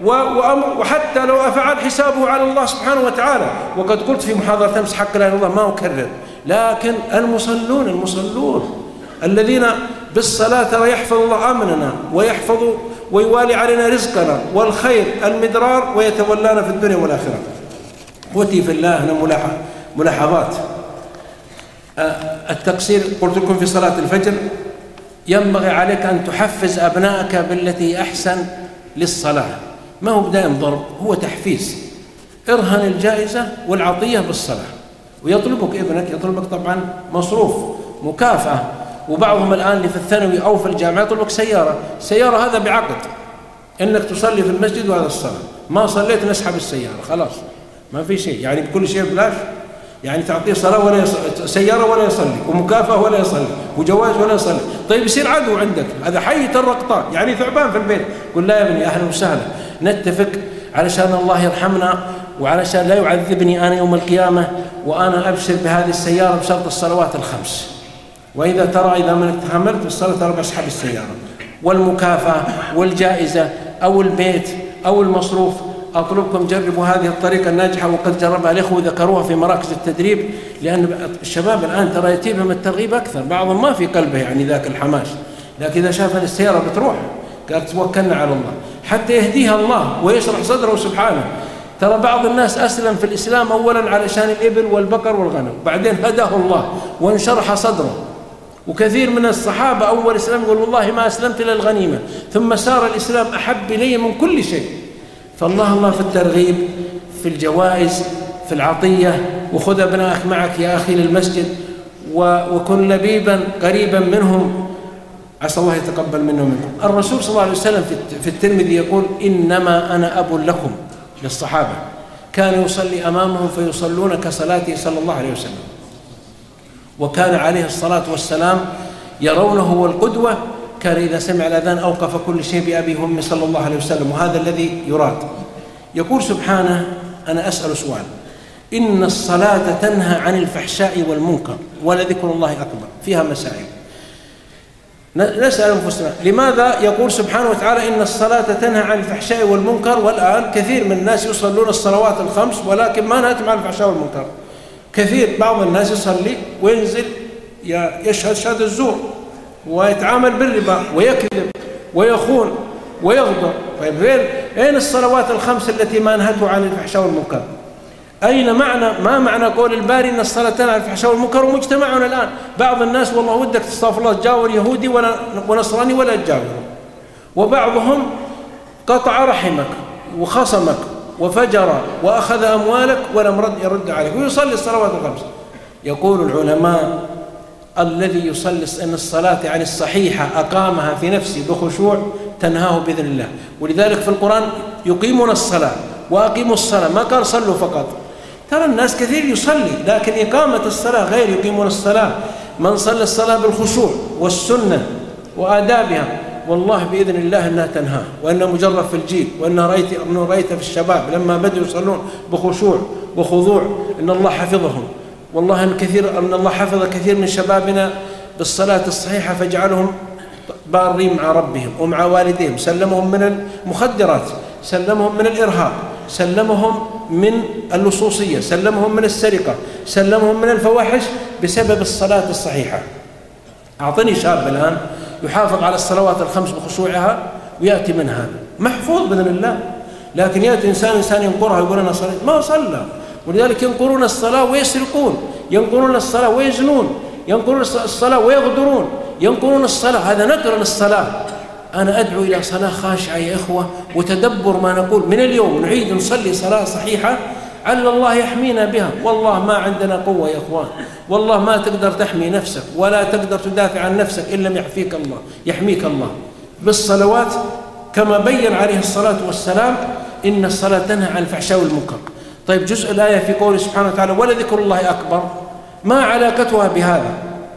وحتى لو أفعل حسابه على الله سبحانه وتعالى. وقد قلت في محاضرة أمس حق لا إله إلا الله ما أكرر، لكن المصلون المصلون الذين بالصلاة ترى يحفظ الله أمننا ويحفظ ويوالي علينا رزقنا والخير المدرار ويتولانا في الدنيا والآخرة. أخوتي في الله، هنا ملاحظات. التقصير قلت لكم في صلاة الفجر، ينبغي عليك أن تحفز أبنائك بالتي أحسن للصلاة، ما هو بداية ضرب، هو تحفيز. ارهن الجائزة والعطية بالصلاة، ويطلبك ابنك يطلبك طبعا مصروف مكافأة. وبعضهم الآن اللي في الثانوي أو في الجامعة يطلبك سيارة، سيارة هذا بعقد إنك تصلي في المسجد وهذا الصلاة، ما صليت نسحب السيارة خلاص، ما في شيء، يعني بكل شيء بلاش، يعني تعطيه صلاة ولا يصلي، سيارة ولا يصلي، ومكافأة ولا يصلي، وجواز ولا يصلي. طيب يصير عدو عندك، هذا حي الرقطان، يعني ثعبان في البيت. قل لا يا ابني أهلا وسهلا، نتفق علشان الله يرحمنا وعلشان لا يعذبني أنا يوم القيامة وأنا أبشر بهذه السيارة بشرط الصلوات الخمس. وإذا ترى إذا من تحملت بالصلاة ترى بسحب السيارة. والمكافأة والجائزة أو البيت أو المصروف، أطلبكم جربوا هذه الطريقة الناجحة وقد جربها الإخوة ذكروها في مراكز التدريب، لأن الشباب الآن ترى يتيبهم الترغيب أكثر، بعضهم ما في قلبه يعني ذاك الحماس، لكن إذا شاف السيارة بتروح قال توكلنا على الله حتى يهديها الله ويشرح صدره سبحانه. ترى بعض الناس أسلم في الإسلام أولا علشان الإبل والبقر والغنم، بعدين هداه الله وانشرح صدره. وكثير من الصحابة أول إسلام يقول والله ما أسلمت إلى الغنيمة، ثم سار الإسلام أحب إلي من كل شيء. فالله الله في الترغيب، في الجوائز، في العطية، وخذ أبنائك معك يا أخي للمسجد وكن لبيبا قريبا منهم عسى الله يتقبل منهم منكم. الرسول صلى الله عليه وسلم في الترمذي يقول إنما أنا أب لكم للصحابة، كان يصلي أمامهم فيصلون كصلاته صلى الله عليه وسلم، وكان عليه الصلاة والسلام يرونه والقدوة، كان إذا سمع الأذان أوقف كل شيء بأبي وأمي صلى الله عليه وسلم، وهذا الذي يراد. يقول سبحانه أنا أسأل سؤال، إن الصلاة تنهى عن الفحشاء والمنكر ولذكر الله أكبر، فيها مسائل نسأل أنفسنا لماذا يقول سبحانه وتعالى إن الصلاة تنهى عن الفحشاء والمنكر، والآن كثير من الناس يصلون الصلوات الخمس ولكن ما نهتم عن الفحشاء والمنكر. كثير بعض الناس يصلي وينزل يشهد شهادة الزور ويتعامل بالربا ويكذب ويخون ويغدر. طيب أين الصلوات الخمس التي ما نهته عن الفحشاء والمنكر؟ أين معنى ما معنى قول الباري إن الصلاة تنهى عن الفحشاء والمنكر؟ ومجتمعنا الآن بعض الناس والله ودك تستغفر الله تجاور يهودي ولا ونصراني ولا تجاوره، وبعضهم قطع رحمك وخصمك وفجر وأخذ أموالك ولم رد يرد عليك ويصلي الصلوات الخمس. يقول العلماء الذي يصلي إن الصلاة يعني الصحيحة أقامها في نفسه بخشوع تنهاه بإذن الله. ولذلك في القرآن يقيمون الصلاة وأقيموا الصلاة، ما قال صلوا فقط. ترى الناس كثير يصلي لكن إقامة الصلاة غير يقيمون الصلاة. من صلى الصلاة بالخشوع والسنة وآدابها والله بإذن الله أنها تنهاه، وأنها مجرد في الجيل، وأنها رأيت أنه رأيت في الشباب لما بدأوا يصلون بخشوع وخضوع إن الله حفظهم. والله أن كثير أن الله حفظ كثير من شبابنا بالصلاة الصحيحة فجعلهم بارين مع ربهم ومع والديهم، سلمهم من المخدرات، سلمهم من الإرهاب، سلمهم من اللصوصية، سلمهم من السرقة، سلمهم من الفواحش بسبب الصلاة الصحيحة. أعطني شاب الآن يحافظ على الصلوات الخمس بخشوعها ويأتي من هذا محفوظ بإذن الله، لكن يأتي إنسان إنسان ينقرها يقول أنا صليت ما صلى. ولذلك ينقرون الصلاة ويسرقون، ينقرون الصلاة ويزنون، ينقرون الصلاة ويغدرون، ينقرون الصلاة. هذا نقر للصلاة. أنا أدعو إلى صلاة خاشعة يا إخوة وتدبر ما نقول. من اليوم نعيد نصلي صلاة صحيحة عل الله يحمينا بها. والله ما عندنا قوة يا إخوان، والله ما تقدر تحمي نفسك ولا تقدر تدافع عن نفسك إلا لم يحفيك الله يحميك الله بالصلوات، كما بين عليه الصلاة والسلام إن الصلاة تنهى عن الفحشاء والمنكر. طيب جزء الآية في قوله سبحانه وتعالى ولذكر الله أكبر، ما علاقتها بهذا؟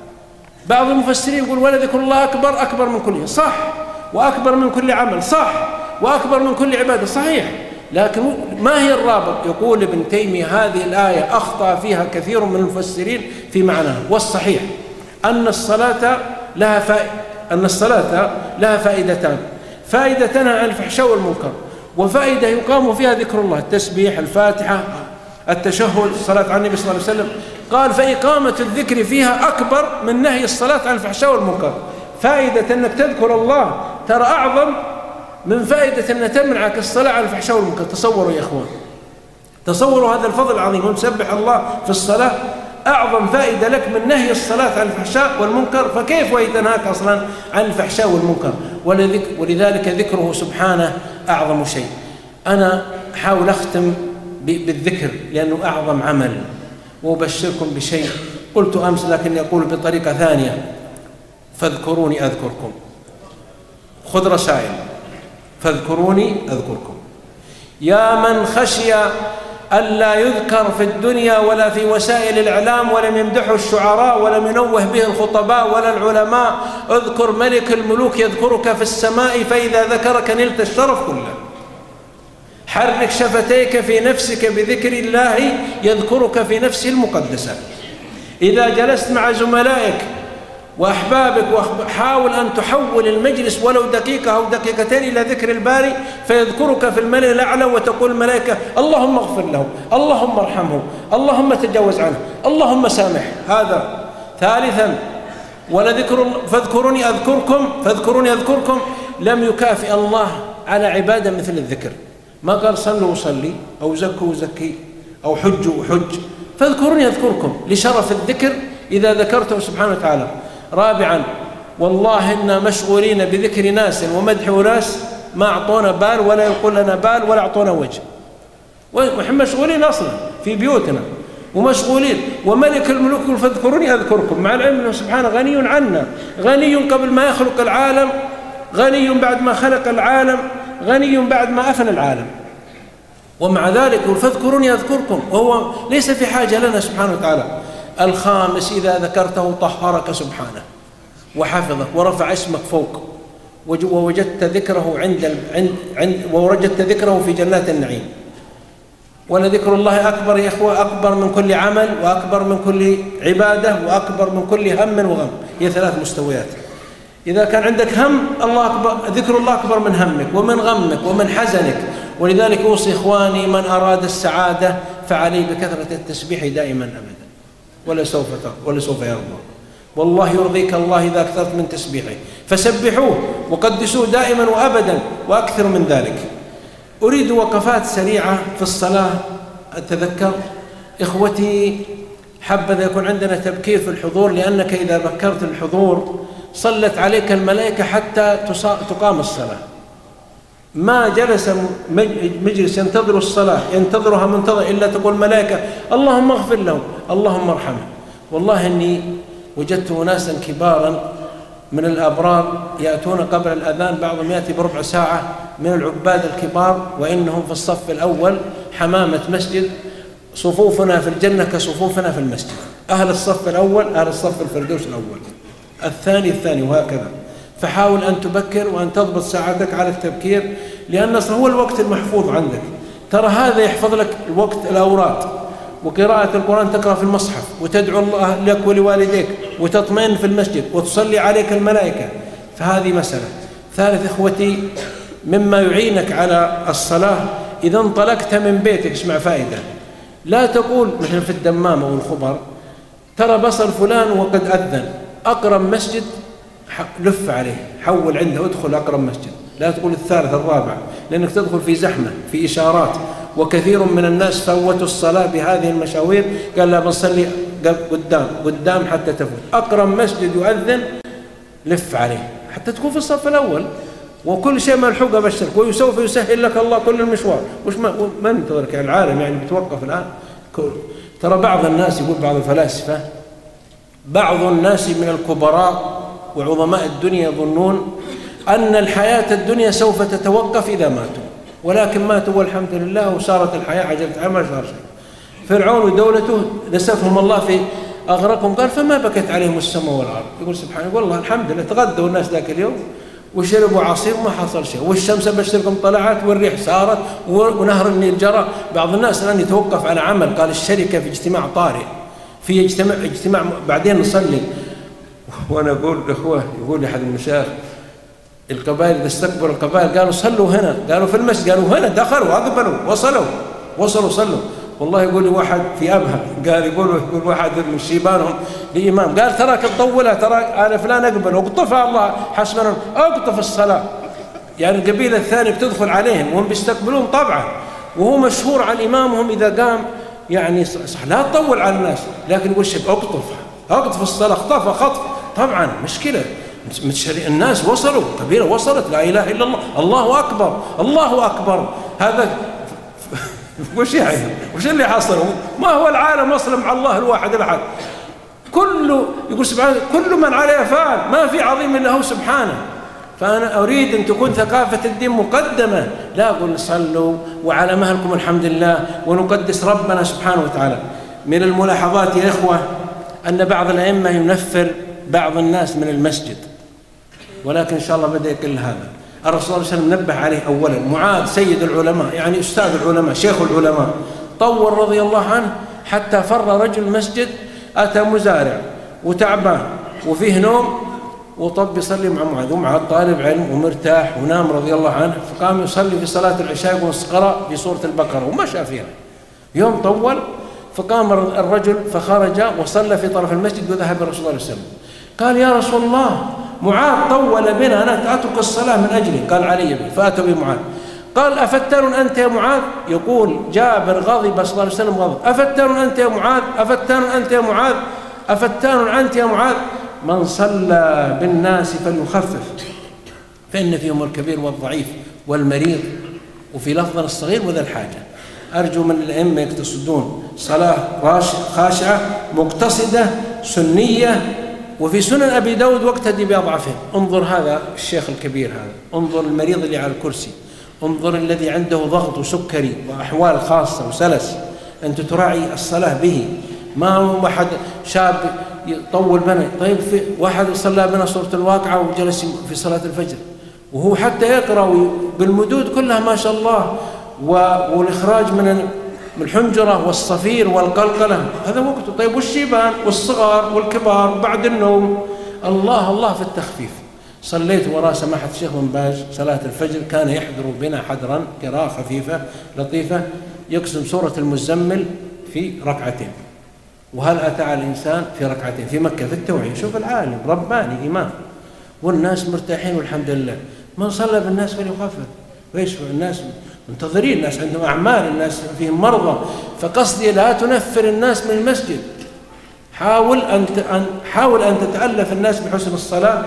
بعض المفسرين يقول ولذكر الله أكبر أكبر من كل صح، وأكبر من كل عمل صح، وأكبر من كل عبادة صحيح، لكن ما هي الرابط؟ يقول ابن تيمية هذه الآية أخطأ فيها كثير من المفسرين في معناها، والصحيح أن الصلاة لها فائدة أن الصلاة لها فائدتان، فائدة تنهى عن الفحشاء والمنكر، وفائدة يقام فيها ذكر الله، التسبيح، الفاتحة، التشهد، الصلاة على النبي صلى الله عليه وسلم. قال فإقامة الذكر فيها أكبر من نهي الصلاة عن الفحشاء والمنكر. فائدة أنك تذكر الله ترى أعظم من فائدة أن تمنعك الصلاة عن الفحشاء والمنكر. تصوروا يا إخوان، تصوروا هذا الفضل العظيم، ونسبح الله في الصلاة أعظم فائدة لك من نهي الصلاة عن الفحشاء والمنكر، فكيف وهي تنهاك أصلا عن الفحشاء والمنكر؟ ولذلك ذكره سبحانه أعظم شيء. أنا أحاول أختم بالذكر لأنه أعظم عمل، وأبشركم بشيء قلت أمس لكن يقول بطريقة ثانية، فاذكروني أذكركم. خذ رسائل، فاذكروني أذكركم. يا من خشي ألا يذكر في الدنيا ولا في وسائل الإعلام ولم يمدحه الشعراء ولم ينوه به الخطباء ولا العلماء، اذكر ملك الملوك يذكرك في السماء فإذا ذكرك نلت الشرف كله. حرك شفتيك في نفسك بذكر الله يذكرك في نفسه المقدسة. إذا جلست مع زملائك وأحبابك حاول أن تحول المجلس ولو دقيقة أو دقيقتين إلى ذكر الباري فيذكرك في الملأ الأعلى، وتقول الملائكة اللهم اغفر له، اللهم ارحمه، اللهم تجاوز عنه، اللهم سامح. هذا. ثالثا ولذكر فاذكروني أذكركم فاذكروني أذكركم لم يكافئ الله على عبادة مثل الذكر. ما قال صلوا وصلي أو زكوا وزكي أو حجوا وحج، فاذكروني أذكركم لشرف الذكر إذا ذكرته سبحانه وتعالى. رابعا والله إنا مشغولين بذكر ناس ومدح ناس ما أعطونا بال ولا يقول لنا بال ولا أعطونا وجه، ونحن مشغولين أصلا في بيوتنا ومشغولين. وملك الملوك فاذكروني أذكركم، مع العلم أنه سبحانه غني عنا، غني قبل ما يخلق العالم، غني بعد ما خلق العالم، غني بعد ما أفنى العالم، ومع ذلك فاذكروني أذكركم، وهو ليس في حاجة لنا سبحانه وتعالى. الخامس إذا ذكرته طهرك سبحانه وحفظك ورفع اسمك فوق، ووجدت ذكره عند عند عند ووجدت ذكره في جنات النعيم. ولذكر الله أكبر يا إخوة، أكبر من كل عمل وأكبر من كل عبادة وأكبر من كل هم وغم. هي ثلاث مستويات. إذا كان عندك هم، الله أكبر، ذكر الله أكبر من همك ومن غمك ومن حزنك. ولذلك أوصي إخواني من أراد السعادة فعليه بكثرة التسبيح دائما أبدا، ولا سوف ولا سوف يرضى. والله يرضيك الله إذا أكثرت من تسبيحه، فسبحوه وقدسوه دائما وأبدا وأكثر من ذلك. أريد وقفات سريعة في الصلاة. أتذكر إخوتي حبذا يكون عندنا تبكير في الحضور، لأنك إذا بكرت الحضور صلت عليك الملائكة حتى تقام الصلاة. ما جلس مجلس ينتظر الصلاة ينتظرها منتظر إلا تقول الملائكة اللهم اغفر له، اللهم ارحمه. والله إني وجدت ناسا كبارا من الأبرار يأتون قبل الأذان، بعضهم يأتي بربع ساعة من العباد الكبار، وإنهم في الصف الأول حمامة مسجد، صفوفنا في الجنة كصفوفنا في المسجد. أهل الصف الأول أهل الصف الفردوس الأول، الثاني الثاني، وهكذا. فحاول أن تبكر وأن تضبط ساعتك على التبكير، لأن هو الوقت المحفوظ عندك. ترى هذا يحفظ لك الوقت، الأوراد وقراءة القرآن، تقرأ في المصحف وتدعو الله لك ولوالديك وتطمئن في المسجد وتصلي عليك الملائكة. فهذه مسألة. ثالث إخوتي مما يعينك على الصلاة، إذا انطلقت من بيتك، اسمع فائدة، لا تقول مثل في الدمامة والخبر ترى بصر فلان وقد أذن، أقرب مسجد لف عليه، حول عنده، ادخل أقرب مسجد. لا تقول الثالث الرابع، لأنك تدخل في زحمة، في إشارات. وكثير من الناس فوتوا الصلاة بهذه المشاوير، قال لا بنصلي قدام قدام حتى تفوت. أقرب مسجد يؤذن لف عليه حتى تكون في الصف الأول، وكل شيء ملحوق. أبشرك وسوف يسهل لك الله كل المشوار. وش ما ما ننتظرك يعني العالم يعني بتوقف الآن. ترى بعض الناس، يقول بعض الفلاسفة، بعض الناس من الكبراء وعظماء الدنيا يظنون أن الحياة الدنيا سوف تتوقف إذا ماتوا، ولكن ماتوا والحمد لله وصارت الحياة عجلة عمل صار شيء. فرعون ودولته نسفهم الله في أغرقهم، قال فما بكت عليهم السماء والأرض. يقول سبحانه والله الحمد لله تغدوا الناس ذاك اليوم وشربوا عصير وما حصل شيء، والشمس بشركم طلعت والريح سارت ونهر النيل جرى. بعض الناس الآن يتوقف على عمل، قال الشركة في اجتماع طارئ، في اجتماع اجتماع بعدين نصلي. وأنا أقول لإخوة، يقول لي أحد المشايخ القبائل إذا استكبروا القبائل قالوا صلوا هنا، قالوا في المسجد، قالوا هنا، دخلوا أقبلوا وصلوا وصلوا صلوا. والله يقول لي واحد في أبها، قال يقول يقول واحد من شيبانهم لإمام، قال تراك تطولها، ترى أنا فلان أقبل وقطفها الله حسبنا، أقطف الصلاة. يعني القبيلة الثانية بتدخل عليهم وهم بيستقبلون طبعا، وهو مشهور عن إمامهم إذا قام يعني صح لا تطول على الناس، لكن يقول شيء أقطفها، أقطف الصلاة، خطفها خطف. طبعا مشكلة، الناس وصلوا، قبيلة وصلت لا إله إلا الله، الله أكبر الله أكبر. هذا وش يعني؟ وش اللي حصل؟ ما هو العالم وصل مع الله الواحد الأحد، كله يقول سبحانه كل من عليه فان، ما في عظيم إلا هو سبحانه. فأنا أريد أن تكون ثقافة الدين مقدمة، لا أقول صلوا وعلى مهلكم الحمد لله ونقدس ربنا سبحانه وتعالى. من الملاحظات يا إخوة أن بعض الأئمة ينفر بعض الناس من المسجد، ولكن إن شاء الله بدأ يقل هذا. الرسول صلى الله عليه وسلم نبه عليه أولا. معاذ سيد العلماء، يعني أستاذ العلماء، شيخ العلماء، طول رضي الله عنه حتى فر رجل المسجد، أتى مزارع وتعبان وفيه نوم، وطب يصلي مع معاذ، ومعاذ طالب علم ومرتاح ونام رضي الله عنه، فقام يصلي في صلاة العشاء وقرأ في سورة البقرة ومشى فيها. يوم طول فقام الرجل فخرج وصلى في طرف المسجد، وذهب الرسول صلى الله عليه وسلم قال: يا رسول الله، معاذ طول بنا، أنا أترك الصلاة من أجله. قال: علي بي. فأتوا بمعاذ. قال: أفتان أنت يا معاذ؟ يقول جابر غضب صلى الله عليه وسلم غضب: أفتان أنت يا معاذ؟ أفتان أنت يا معاذ؟ أفتان أنت يا معاذ؟ من صلى بالناس فليخفف، فإن فيهم الكبير والضعيف والمريض، وفي لفظ الصغير وذا الحاجة. أرجو من الأئمة يقتصدون صلاة خاشعة مقتصدة سنية. وفي سنن أبي داود: واقتدي بأضعفهم. انظر هذا الشيخ الكبير، هذا انظر المريض اللي على الكرسي، انظر الذي عنده ضغط وسكري وأحوال خاصة وسلس، أنت تراعي الصلاة به. ما هو واحد شاب يطول بنا. طيب في واحد صلى بنا سورة الواقعة وجلس في صلاة الفجر، وهو حتى يقرأ بالمدود كلها ما شاء الله، والإخراج من الحنجرة والصفير والقلقلة، هذا وقته. طيب والشيبان والصغار والكبار بعد النوم، الله الله في التخفيف. صليت وراء سماحة الشيخ بن باز صلاة الفجر، كان يحضر بنا حضرا قراءة خفيفة لطيفة، يقسم سورة المزمل في ركعتين، وهل أتى على الإنسان في ركعتين في مكة في التوعية. شوف العالم رباني إمام، والناس مرتاحين والحمد لله. من صلى بالناس فليخفف، ويشفع الناس منتظرين، الناس عندهم أعمال، الناس فيهم مرضى. فقصدي لا تنفر الناس من المسجد، حاول أن حاول أن تتألف الناس بحسن الصلاة.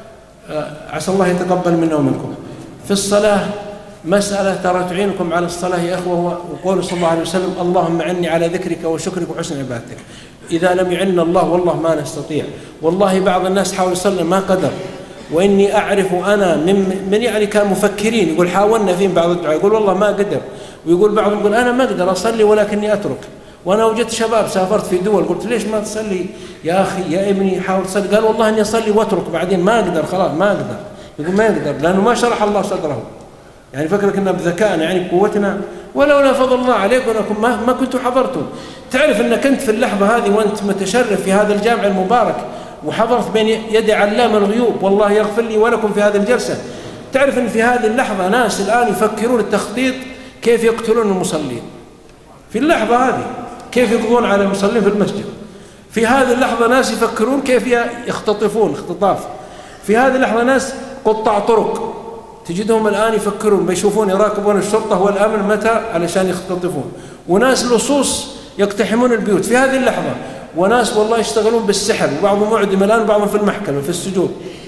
عسى الله يتقبل منا ومنكم. في الصلاة مسألة ترى تعينكم على الصلاة يا أخوة، وقول صلى الله عليه وسلم: اللهم أعني على ذكرك وشكرك وحسن عبادتك. إذا لم يعن الله والله ما نستطيع. والله بعض الناس حاول يصلي ما قدر، وإني أعرف أنا من, من يعني كان مفكرين يقول حاولنا فيهم بعض الدعاء، يقول والله ما قدر، ويقول بعضهم يقول أنا ما أقدر أصلي ولكني أترك. وأنا وجدت شباب سافرت في دول قلت ليش ما تصلي يا أخي يا ابني حاول تصلي، قال والله إني أصلي وأترك بعدين ما أقدر خلاص ما أقدر. يقول ما يقدر لأنه ما شرح الله صدره، يعني فكرك إنه بذكائنا يعني بقوتنا، ولولا فضل الله عليكم ما, ما كنتوا حضرتم. تعرف أنك أنت في اللحظة هذه وأنت متشرف في هذا الجامع المبارك وحضرت بين يدي علام الغيوب، والله يغفر لي ولكم في هذه الجلسة، تعرف أن في هذه اللحظة ناس الآن يفكرون التخطيط كيف يقتلون المصلين في اللحظة هذه، كيف يقضون على المصلين في المسجد. في هذه اللحظة ناس يفكرون كيف يختطفون اختطاف. في هذه اللحظة ناس قطاع طرق تجدهم الآن يفكرون بيشوفون يراقبون الشرطة والأمن متى علشان يختطفون، وناس لصوص يقتحمون البيوت في هذه اللحظة، وناس والله يشتغلون بالسحر، وبعضهم معدم الآن وبعضهم في المحكمة في السجون،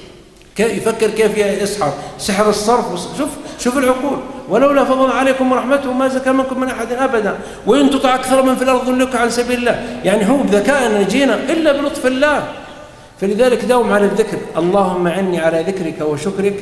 يفكر كيف يسحر سحر الصرف. شوف شوف العقول. ولولا فضل عليكم ورحمته ما زكى منكم من أحد أبدا وإن تطع أكثر من في الأرض يضلوك عن سبيل الله. يعني هو بذكاء نجينا إلا بلطف الله. فلذلك داوم على الذكر، اللهم عني على ذكرك وشكرك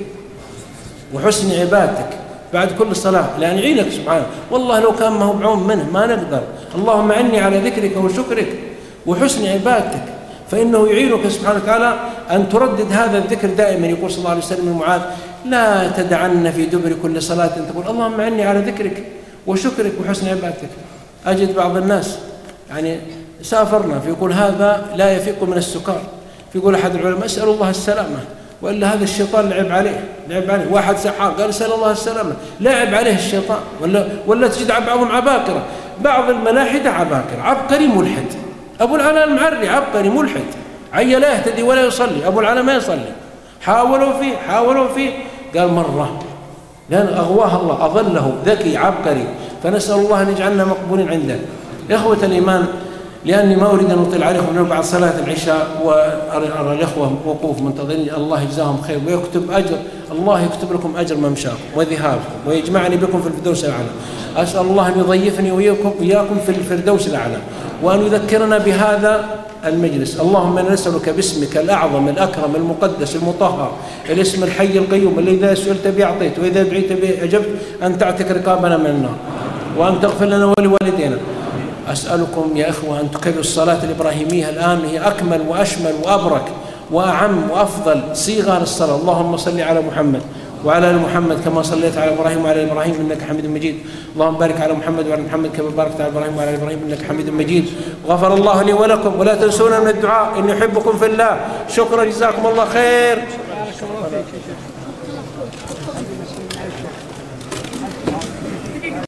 وحسن عبادتك بعد كل صلاة، لأن يعينك سبحانه. والله لو كان ما هو بعون منه ما نقدر. اللهم عني على ذكرك وشكرك وحسن عبادتك، فإنه يعينك سبحانه وتعالى أن تردد هذا الذكر دائما. يقول صلى الله عليه وسلم لمعاذ: لا تدعن في دبر كل صلاة تقول اللهم عني على ذكرك وشكرك وحسن عبادتك. أجد بعض الناس يعني سافرنا فيقول هذا لا يفيق من السكر، فيقول أحد العلماء اسأل الله السلامة، وإلا هذا الشيطان لعب عليه لعب عليه. واحد سحار قال اسأل الله السلامة، لعب عليه الشيطان. ولا ولا تجد بعضهم عباقرة، بعض الملاحدة عباقرة، عبقري ملحد. أبو العلاء المعري عبقري ملحد، عيا لا يهتدي ولا يصلي، أبو العلاء ما يصلي، حاولوا فيه حاولوا فيه قال مرة لأن أغواه الله أظله ذكي عبقري. فنسأل الله أن يجعلنا مقبولين عنده. إخوة الإيمان، لأني ما أريد أن أطيل عليكم من بعد صلاة العشاء، وأرى الإخوة وقوف منتظرين، الله يجزاهم خير ويكتب أجر، الله يكتب لكم أجر ممشاكم وذهابكم ويجمعني بكم في الفردوس الأعلى. أسأل الله أن يضيفني وإياكم في الفردوس الأعلى، وأن يذكرنا بهذا المجلس. اللهم أنا نسألك باسمك الأعظم الأكرم المقدس المطهر، الاسم الحي القيوم الذي إذا سئلت به أعطيت وإذا دعيت به أجبت، أن تعتق رقابنا من النار، وأن تغفر لنا ولوالدينا. أسألكم يا إخوة أن تقروا الصلاة الإبراهيمية الآن، هي أكمل وأشمل وأبرك وأعم وأفضل صيغة للصلاة. اللهم صل على محمد وعلى ال محمد كما صليت على ابراهيم وعلى ال ابراهيم انك حميد مجيد. اللهم بارك على محمد وعلى محمد كما باركت على ابراهيم وعلى ال ابراهيم انك حميد مجيد. غفر الله لي ولكم ولا تنسونا من الدعاء، اني احبكم في الله. شكرا، جزاكم الله خير.